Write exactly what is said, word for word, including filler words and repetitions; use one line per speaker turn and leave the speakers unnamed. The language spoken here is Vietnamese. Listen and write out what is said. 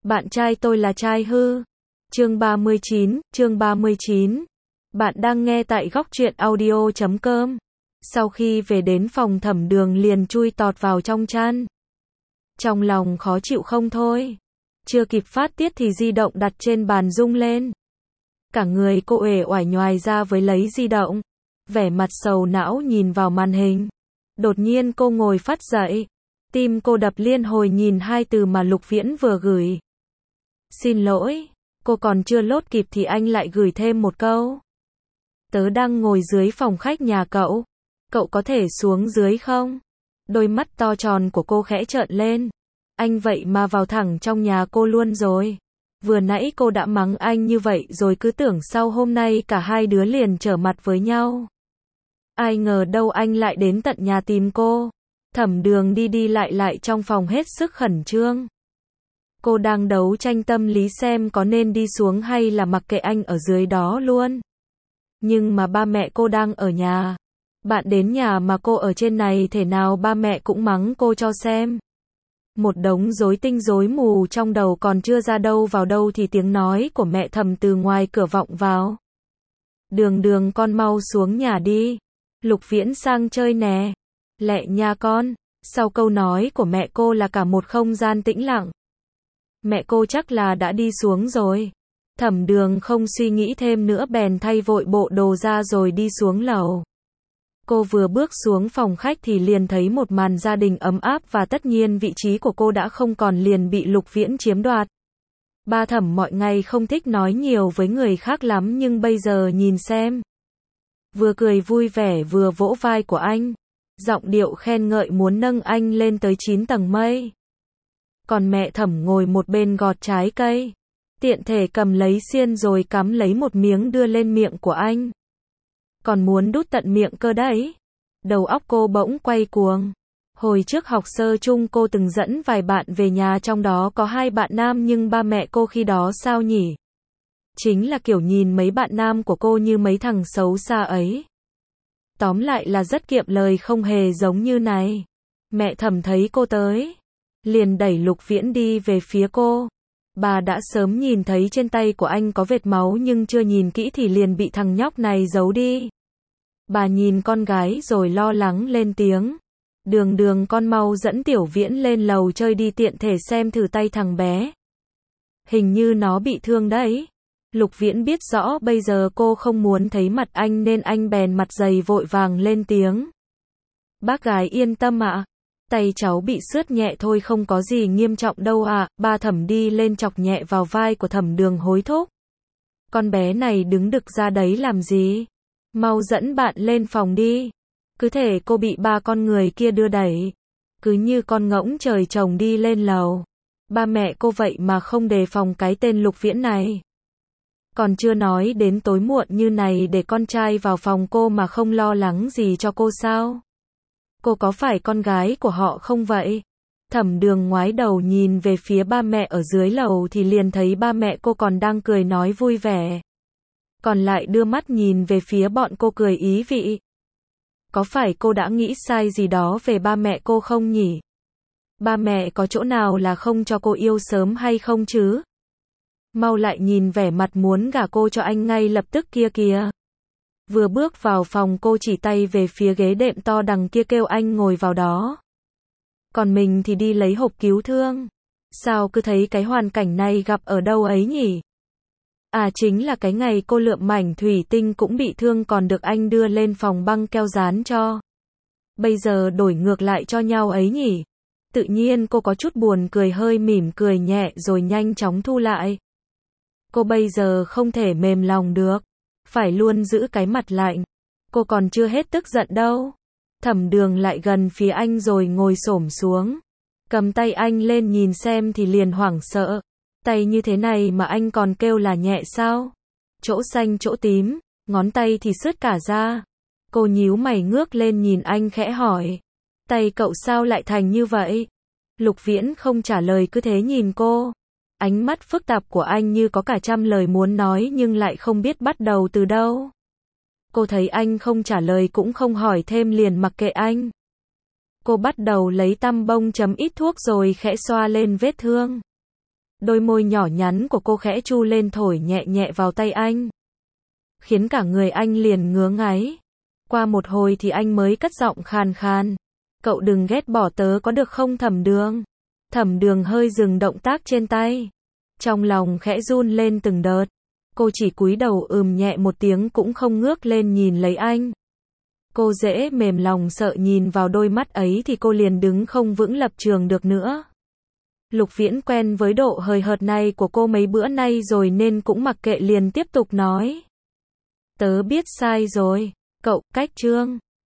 Bạn trai tôi là trai hư. Chương ba mươi chín, chương ba mươi chín. Bạn đang nghe tại góc truyện audio chấm com. Sau khi về đến phòng Thẩm Đường liền chui tọt vào trong chăn. Trong lòng khó chịu không thôi. Chưa kịp phát tiết thì di động đặt trên bàn rung lên. Cả người cô uể oải nhoài ra với lấy di động. Vẻ mặt sầu não nhìn vào màn hình. Đột nhiên cô ngồi phát dậy. Tim cô đập liên hồi nhìn hai từ mà Lục Viễn vừa gửi. Xin lỗi, cô còn chưa lốt kịp thì anh lại gửi thêm một câu. Tớ đang ngồi dưới phòng khách nhà cậu. Cậu có thể xuống dưới không? Đôi mắt to tròn của cô khẽ trợn lên. Anh vậy mà vào thẳng trong nhà cô luôn rồi. Vừa nãy cô đã mắng anh như vậy rồi cứ tưởng sau hôm nay cả hai đứa liền trở mặt với nhau. Ai ngờ đâu anh lại đến tận nhà tìm cô. Thẩm Đường đi đi lại lại trong phòng hết sức khẩn trương. Cô đang đấu tranh tâm lý xem có nên đi xuống hay là mặc kệ anh ở dưới đó luôn. Nhưng mà ba mẹ cô đang ở nhà. Bạn đến nhà mà cô ở trên này thể nào ba mẹ cũng mắng cô cho xem. Một đống rối tinh rối mù trong đầu còn chưa ra đâu vào đâu thì tiếng nói của mẹ Thẩm từ ngoài cửa vọng vào. Đường Đường con mau xuống nhà đi. Lục Viễn sang chơi nè. Lẹ nha con. Sau câu nói của mẹ cô là cả một không gian tĩnh lặng. Mẹ cô chắc là đã đi xuống rồi. Thẩm Đường không suy nghĩ thêm nữa bèn thay vội bộ đồ ra rồi đi xuống lầu. Cô vừa bước xuống phòng khách thì liền thấy một màn gia đình ấm áp và tất nhiên vị trí của cô đã không còn liền bị Lục Viễn chiếm đoạt. Ba Thẩm mọi ngày không thích nói nhiều với người khác lắm nhưng bây giờ nhìn xem. Vừa cười vui vẻ vừa vỗ vai của anh. Giọng điệu khen ngợi muốn nâng anh lên tới chín tầng mây. Còn mẹ Thẩm ngồi một bên gọt trái cây. Tiện thể cầm lấy xiên rồi cắm lấy một miếng đưa lên miệng của anh. Còn muốn đút tận miệng cơ đấy. Đầu óc cô bỗng quay cuồng. Hồi trước học sơ chung cô từng dẫn vài bạn về nhà trong đó có hai bạn nam nhưng ba mẹ cô khi đó sao nhỉ? Chính là kiểu nhìn mấy bạn nam của cô như mấy thằng xấu xa ấy. Tóm lại là rất kiệm lời không hề giống như này. Mẹ Thẩm thấy cô tới. Liền đẩy Lục Viễn đi về phía cô. Bà đã sớm nhìn thấy trên tay của anh có vệt máu nhưng chưa nhìn kỹ thì liền bị thằng nhóc này giấu đi. Bà nhìn con gái rồi lo lắng lên tiếng. Đường Đường con mau dẫn Tiểu Viễn lên lầu chơi đi tiện thể xem thử tay thằng bé. Hình như nó bị thương đấy. Lục Viễn biết rõ bây giờ cô không muốn thấy mặt anh nên anh bèn mặt dày vội vàng lên tiếng. Bác gái yên tâm ạ. Tay cháu bị xước nhẹ thôi không có gì nghiêm trọng đâu ạ. Ba Thẩm đi lên chọc nhẹ vào vai của Thẩm Đường hối thúc. Con bé này đứng đực ra đấy làm gì? Mau dẫn bạn lên phòng đi. Cứ thể cô bị ba con người kia đưa đẩy. Cứ như con ngỗng trời trồng đi lên lầu. Ba mẹ cô vậy mà không đề phòng cái tên Lục Viễn này. Còn chưa nói đến tối muộn như này để con trai vào phòng cô mà không lo lắng gì cho cô sao? Cô có phải con gái của họ không vậy? Thẩm Đường ngoái đầu nhìn về phía ba mẹ ở dưới lầu thì liền thấy ba mẹ cô còn đang cười nói vui vẻ. Còn lại đưa mắt nhìn về phía bọn cô cười ý vị. Có phải cô đã nghĩ sai gì đó về ba mẹ cô không nhỉ? Ba mẹ có chỗ nào là không cho cô yêu sớm hay không chứ? Mau lại nhìn vẻ mặt muốn gả cô cho anh ngay lập tức kia kìa. Vừa bước vào phòng cô chỉ tay về phía ghế đệm to đằng kia kêu anh ngồi vào đó. Còn mình thì đi lấy hộp cứu thương. Sao cứ thấy cái hoàn cảnh này gặp ở đâu ấy nhỉ? À chính là cái ngày cô lượm mảnh thủy tinh cũng bị thương còn được anh đưa lên phòng băng keo dán cho. Bây giờ đổi ngược lại cho nhau ấy nhỉ? Tự nhiên cô có chút buồn cười hơi mỉm cười nhẹ rồi nhanh chóng thu lại. Cô bây giờ không thể mềm lòng được. Phải luôn giữ cái mặt lạnh. Cô còn chưa hết tức giận đâu. Thẩm Đường lại gần phía anh rồi ngồi xổm xuống. Cầm tay anh lên nhìn xem thì liền hoảng sợ. Tay như thế này mà anh còn kêu là nhẹ sao? Chỗ xanh chỗ tím, ngón tay thì sứt cả ra. Cô nhíu mày ngước lên nhìn anh khẽ hỏi. Tay cậu sao lại thành như vậy? Lục Viễn không trả lời cứ thế nhìn cô. Ánh mắt phức tạp của anh như có cả trăm lời muốn nói nhưng lại không biết bắt đầu từ đâu. Cô thấy anh không trả lời cũng không hỏi thêm liền mặc kệ anh. Cô bắt đầu lấy tăm bông chấm ít thuốc rồi khẽ xoa lên vết thương. Đôi môi nhỏ nhắn của cô khẽ chu lên thổi nhẹ nhẹ vào tay anh. Khiến cả người anh liền ngứa ngáy. Qua một hồi thì anh mới cất giọng khàn khàn. Cậu đừng ghét bỏ tớ có được không Thẩm Đường? Thẩm Đường hơi dừng động tác trên tay. Trong lòng khẽ run lên từng đợt. Cô chỉ cúi đầu ừm nhẹ một tiếng cũng không ngước lên nhìn lấy anh. Cô dễ mềm lòng sợ nhìn vào đôi mắt ấy thì cô liền đứng không vững lập trường được nữa. Lục Viễn quen với độ hời hợt này của cô mấy bữa nay rồi nên cũng mặc kệ liền tiếp tục nói. Tớ biết sai rồi. Cậu, cách Trương.